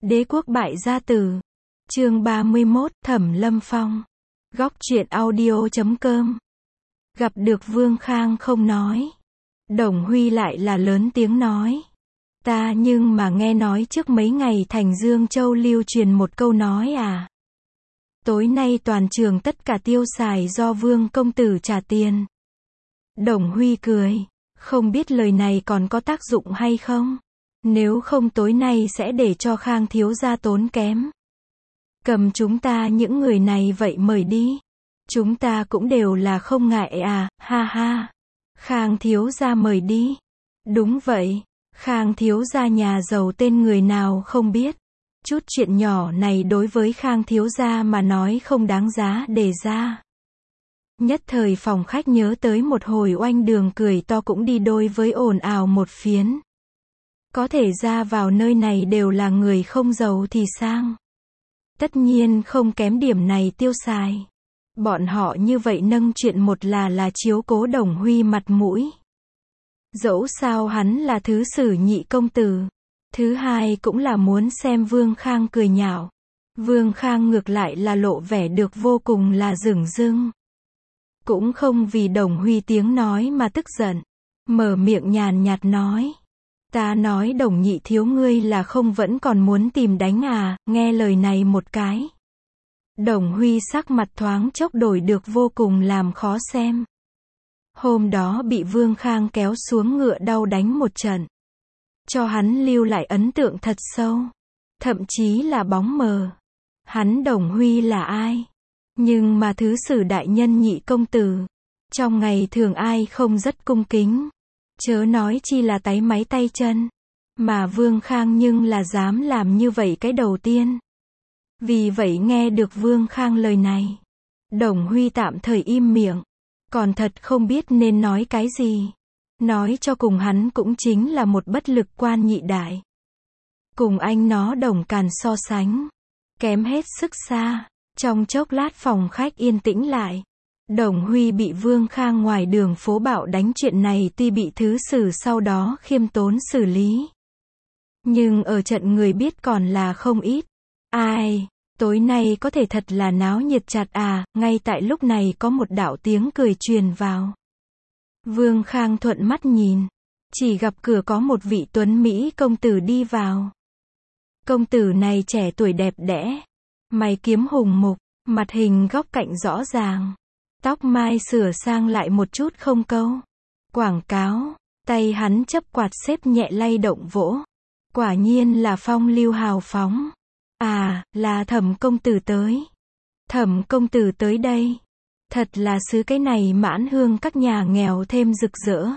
Đế quốc bại gia tử. Chương 31, Thẩm Lâm Phong. Góc truyện audio.com. Gặp được Vương Khang không nói. Đồng Huy lại là lớn tiếng nói. Ta nhưng mà nghe nói trước mấy ngày thành Dương Châu lưu truyền một câu nói à. Tối nay toàn trường tất cả tiêu xài do Vương công tử trả tiền. Đồng Huy cười. Không biết lời này còn có tác dụng hay không? Nếu không tối nay sẽ để cho Khang thiếu gia tốn kém. Cầm chúng ta những người này vậy mời đi. Chúng ta cũng đều là không ngại à, ha ha. Khang thiếu gia mời đi. Đúng vậy. Khang thiếu gia nhà giàu tên người nào không biết. Chút chuyện nhỏ này đối với Khang thiếu gia mà nói không đáng giá đề ra. Nhất thời phòng khách nhớ tới một hồi oanh đường cười to cũng đi đôi với ồn ào một phiến. Có thể ra vào nơi này đều là người không giàu thì sang. Tất nhiên không kém điểm này tiêu xài. Bọn họ như vậy nâng chuyện một là chiếu cố Đồng Huy mặt mũi. Dẫu sao hắn là thứ sử nhị công tử. Thứ hai cũng là muốn xem Vương Khang cười nhạo. Vương Khang ngược lại là lộ vẻ được vô cùng là dửng dưng. Cũng không vì Đồng Huy tiếng nói mà tức giận. Mở miệng nhàn nhạt nói. Ta nói Đồng nhị thiếu ngươi là không vẫn còn muốn tìm đánh à, nghe lời này một cái. Đồng Huy sắc mặt thoáng chốc đổi được vô cùng làm khó xem. Hôm đó bị Vương Khang kéo xuống ngựa đau đánh một trận. Cho hắn lưu lại ấn tượng thật sâu. Thậm chí là bóng mờ. Hắn Đồng Huy là ai? Nhưng mà thứ sử đại nhân nhị công tử. Trong ngày thường ai không rất cung kính. Chớ nói chi là táy máy tay chân. Mà Vương Khang nhưng là dám làm như vậy cái đầu tiên. Vì vậy nghe được Vương Khang lời này. Đồng Huy tạm thời im miệng. Còn thật không biết nên nói cái gì. Nói cho cùng hắn cũng chính là một bất lực quan nhị đại. Cùng anh nó Đồng Càn so sánh. Kém hết sức xa. Trong chốc lát phòng khách yên tĩnh lại. Đồng Huy bị Vương Khang ngoài đường phố bạo đánh chuyện này tuy bị thứ sử sau đó khiêm tốn xử lý. Nhưng ở trận người biết còn là không ít. Ai, tối nay có thể thật là náo nhiệt chặt à, ngay tại lúc này có một đạo tiếng cười truyền vào. Vương Khang thuận mắt nhìn. Chỉ gặp cửa có một vị tuấn Mỹ công tử đi vào. Công tử này trẻ tuổi đẹp đẽ. Mày kiếm hùng mục, mặt hình góc cạnh rõ ràng. Tóc mai sửa sang lại một chút không câu. Quảng cáo, tay hắn chấp quạt xếp nhẹ lay động vỗ. Quả nhiên là phong lưu hào phóng. À, là Thẩm công tử tới. Thẩm công tử tới đây. Thật là xứ cái này mãn hương các nhà nghèo thêm rực rỡ.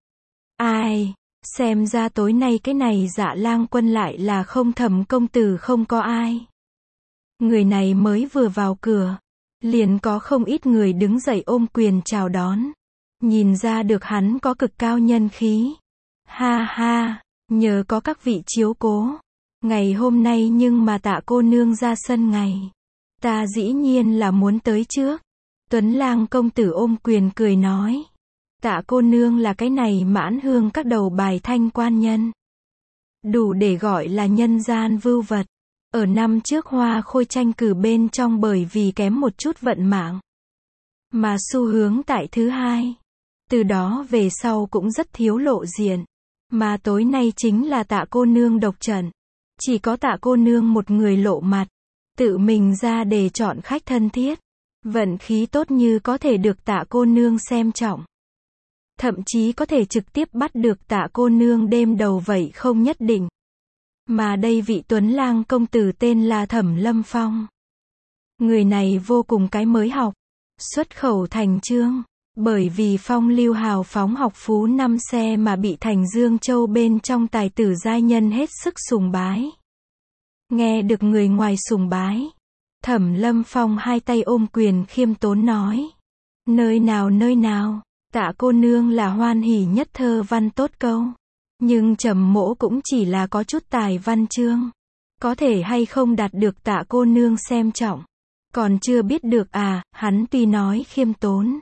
Ai, xem ra tối nay cái này Dạ Lang Quân lại là không Thẩm công tử không có ai. Người này mới vừa vào cửa. Liền có không ít người đứng dậy ôm quyền chào đón. Nhìn ra được hắn có cực cao nhân khí. Ha ha, nhờ có các vị chiếu cố. Ngày hôm nay nhưng mà Tạ cô nương ra sân ngày. Ta dĩ nhiên là muốn tới trước. Tuấn Lang công tử ôm quyền cười nói. Tạ cô nương là cái này mãn hương các đầu bài thanh quan nhân. Đủ để gọi là nhân gian vưu vật. Ở năm trước Hoa Khôi tranh cử bên trong bởi vì kém một chút vận mạng. Mà xu hướng tại thứ hai. Từ đó về sau cũng rất thiếu lộ diện. Mà tối nay chính là Tạ cô nương độc trận. Chỉ có Tạ cô nương một người lộ mặt. Tự mình ra để chọn khách thân thiết. Vận khí tốt như có thể được Tạ cô nương xem trọng. Thậm chí có thể trực tiếp bắt được Tạ cô nương đêm đầu vậy không nhất định. Mà đây vị Tuấn Lang công tử tên là Thẩm Lâm Phong. Người này vô cùng cái mới học. Xuất khẩu thành chương. Bởi vì phong lưu hào phóng học phú năm xe mà bị thành Dương Châu bên trong tài tử giai nhân hết sức sùng bái. Nghe được người ngoài sùng bái. Thẩm Lâm Phong hai tay ôm quyền khiêm tốn nói. Nơi nào, Tạ cô nương là hoan hỉ nhất thơ văn tốt câu. Nhưng Trầm mỗ cũng chỉ là có chút tài văn chương. Có thể hay không đạt được Tạ cô nương xem trọng. Còn chưa biết được à, hắn tuy nói khiêm tốn.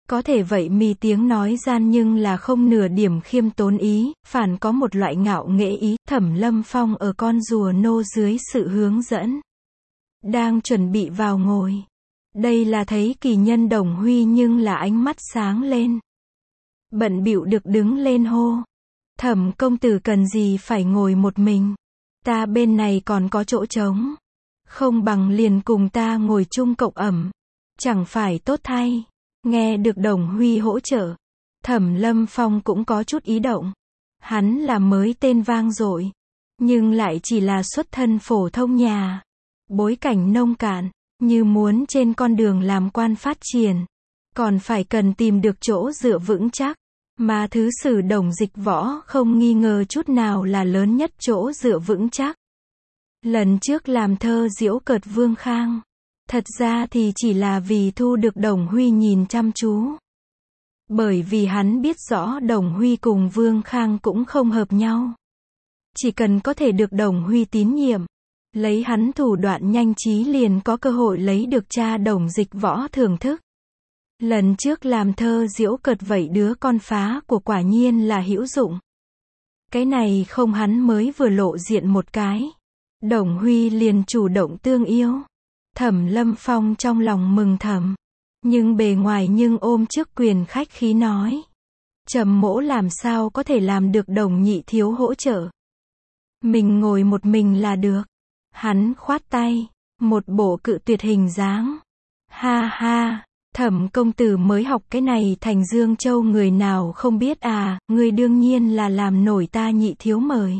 Có thể vậy mi tiếng nói gian nhưng là không nửa điểm khiêm tốn ý, phản có một loại ngạo nghễ ý. Thẩm Lâm Phong ở con rùa nô dưới sự hướng dẫn, đang chuẩn bị vào ngồi. Đây là thấy kỳ nhân Đồng Huy nhưng là ánh mắt sáng lên. Bận bịu được đứng lên hô. Thẩm công tử cần gì phải ngồi một mình. Ta bên này còn có chỗ trống. Không bằng liền cùng ta ngồi chung cộng ẩm. Chẳng phải tốt thay. Nghe được Đồng Huy hỗ trợ. Thẩm Lâm Phong cũng có chút ý động. Hắn là mới tên vang dội. Nhưng lại chỉ là xuất thân phổ thông nhà. Bối cảnh nông cạn. Như muốn trên con đường làm quan phát triển. Còn phải cần tìm được chỗ dựa vững chắc. Mà thứ sử Đồng Dịch Võ không nghi ngờ chút nào là lớn nhất chỗ dựa vững chắc. Lần trước làm thơ giễu cợt Vương Khang. Thật ra thì chỉ là vì thu được Đồng Huy nhìn chăm chú. Bởi vì hắn biết rõ Đồng Huy cùng Vương Khang cũng không hợp nhau. Chỉ cần có thể được Đồng Huy tín nhiệm. Lấy hắn thủ đoạn nhanh trí liền có cơ hội lấy được cha Đồng Dịch Võ thưởng thức. Lần trước làm thơ giễu cợt vậy đứa con phá của quả nhiên là hữu dụng. Cái này không hắn mới vừa lộ diện một cái. Đồng Huy liền chủ động tương yêu. Thẩm Lâm Phong trong lòng mừng thầm. Nhưng bề ngoài nhưng ôm trước quyền khách khí nói. Trầm mỗ làm sao có thể làm được Đồng nhị thiếu hỗ trợ. Mình ngồi một mình là được. Hắn khoát tay. Một bộ cự tuyệt hình dáng. Ha ha. Thẩm công tử mới học cái này thành Dương Châu người nào không biết à, người đương nhiên là làm nổi ta nhị thiếu mời.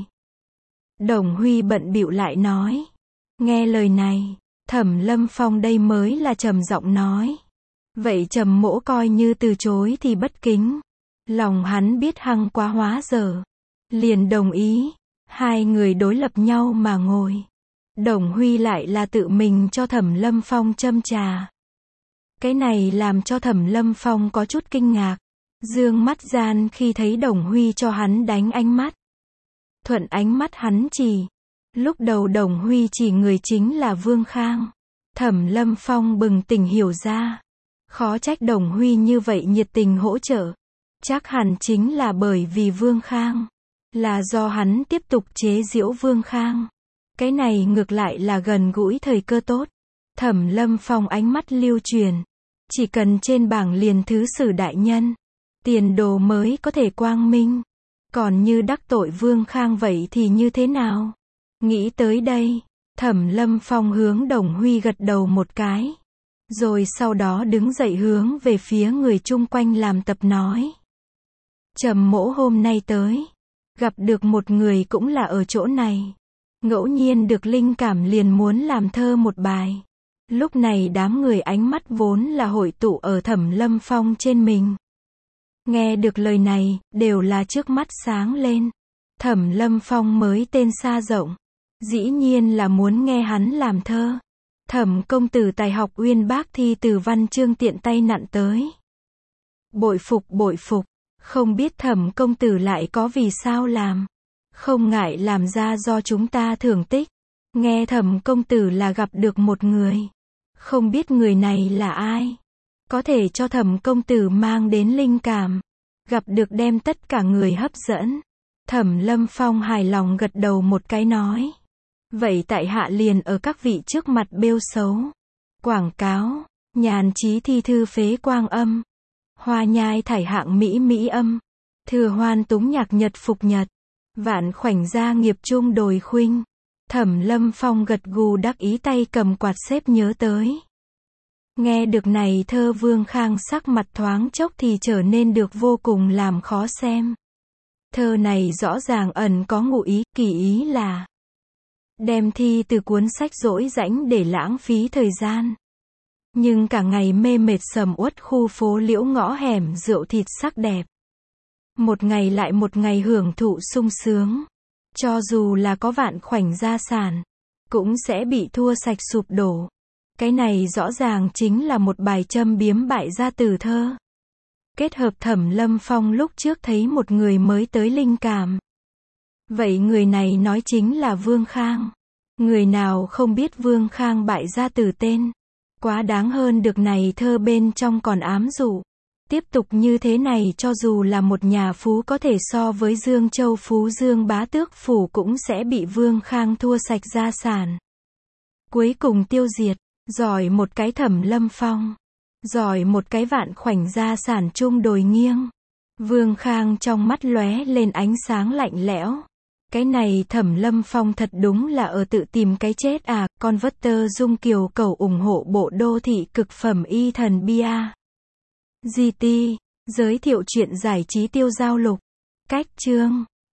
Đồng Huy bận bịu lại nói. Nghe lời này, Thẩm Lâm Phong đây mới là trầm giọng nói. Vậy trầm mỗ coi như từ chối thì bất kính. Lòng hắn biết hăng quá hóa dở. Liền đồng ý, hai người đối lập nhau mà ngồi. Đồng Huy lại là tự mình cho Thẩm Lâm Phong châm trà. Cái này làm cho Thẩm Lâm Phong có chút kinh ngạc. Dương mắt gian khi thấy Đồng Huy cho hắn đánh ánh mắt. Thuận ánh mắt hắn chỉ. Lúc đầu Đồng Huy chỉ người chính là Vương Khang. Thẩm Lâm Phong bừng tỉnh hiểu ra. Khó trách Đồng Huy như vậy nhiệt tình hỗ trợ. Chắc hẳn chính là bởi vì Vương Khang. Là do hắn tiếp tục chế giễu Vương Khang. Cái này ngược lại là gần gũi thời cơ tốt. Thẩm Lâm Phong ánh mắt lưu truyền. Chỉ cần trên bảng liền thứ sử đại nhân. Tiền đồ mới có thể quang minh. Còn như đắc tội Vương Khang vậy thì như thế nào? Nghĩ tới đây. Thẩm Lâm Phong hướng Đồng Huy gật đầu một cái. Rồi sau đó đứng dậy hướng về phía người chung quanh làm tập nói. Trầm mỗ hôm nay tới. Gặp được một người cũng là ở chỗ này. Ngẫu nhiên được linh cảm liền muốn làm thơ một bài. Lúc này đám người ánh mắt vốn là hội tụ ở Thẩm Lâm Phong trên mình. Nghe được lời này, đều là trước mắt sáng lên. Thẩm Lâm Phong mới tên xa rộng. Dĩ nhiên là muốn nghe hắn làm thơ. Thẩm công tử tài học uyên bác thi từ văn chương tiện tay nặn tới. Bội phục, không biết Thẩm công tử lại có vì sao làm. Không ngại làm ra do chúng ta thưởng tích. Nghe Thẩm công tử là gặp được một người. Không biết người này là ai. Có thể cho Thẩm công tử mang đến linh cảm. Gặp được đem tất cả người hấp dẫn. Thẩm Lâm Phong hài lòng gật đầu một cái nói. Vậy tại hạ liền ở các vị trước mặt bêu xấu. Quảng cáo. Nhàn chí thi thư phế quang âm. Hoa nhai thải hạng mỹ âm. Thừa hoan túng nhạc nhật phục nhật. Vạn khoảnh gia nghiệp trung đồi khuynh. Thẩm Lâm Phong gật gù đắc ý tay cầm quạt xếp nhớ tới. Nghe được này thơ Vương Khang sắc mặt thoáng chốc thì trở nên được vô cùng làm khó xem. Thơ này rõ ràng ẩn có ngụ ý, kỳ ý là đem thi từ cuốn sách dỗi rãnh để lãng phí thời gian. Nhưng cả ngày mê mệt sầm uất khu phố liễu ngõ hẻm rượu thịt sắc đẹp. Một ngày lại một ngày hưởng thụ sung sướng. Cho dù là có vạn khoảnh gia sản, cũng sẽ bị thua sạch sụp đổ. Cái này rõ ràng chính là một bài châm biếm bại gia từ thơ. Kết hợp Thẩm Lâm Phong lúc trước thấy một người mới tới linh cảm. Vậy người này nói chính là Vương Khang. Người nào không biết Vương Khang bại gia từ tên. Quá đáng hơn được này thơ bên trong còn ám dụ. Tiếp tục như thế này cho dù là một nhà phú có thể so với Dương Châu Phú Dương Bá Tước Phủ cũng sẽ bị Vương Khang thua sạch gia sản. Cuối cùng tiêu diệt, giỏi một cái Thẩm Lâm Phong, giỏi một cái Vạn Khoảnh gia sản chung đồi nghiêng. Vương Khang trong mắt lóe lên ánh sáng lạnh lẽo. Cái này Thẩm Lâm Phong thật đúng là ở tự tìm cái chết à, con vất tơ Dung Kiều cầu ủng hộ bộ đô thị cực phẩm y thần bia. GT, giới thiệu truyện giải trí tiêu giao lục. Cách chương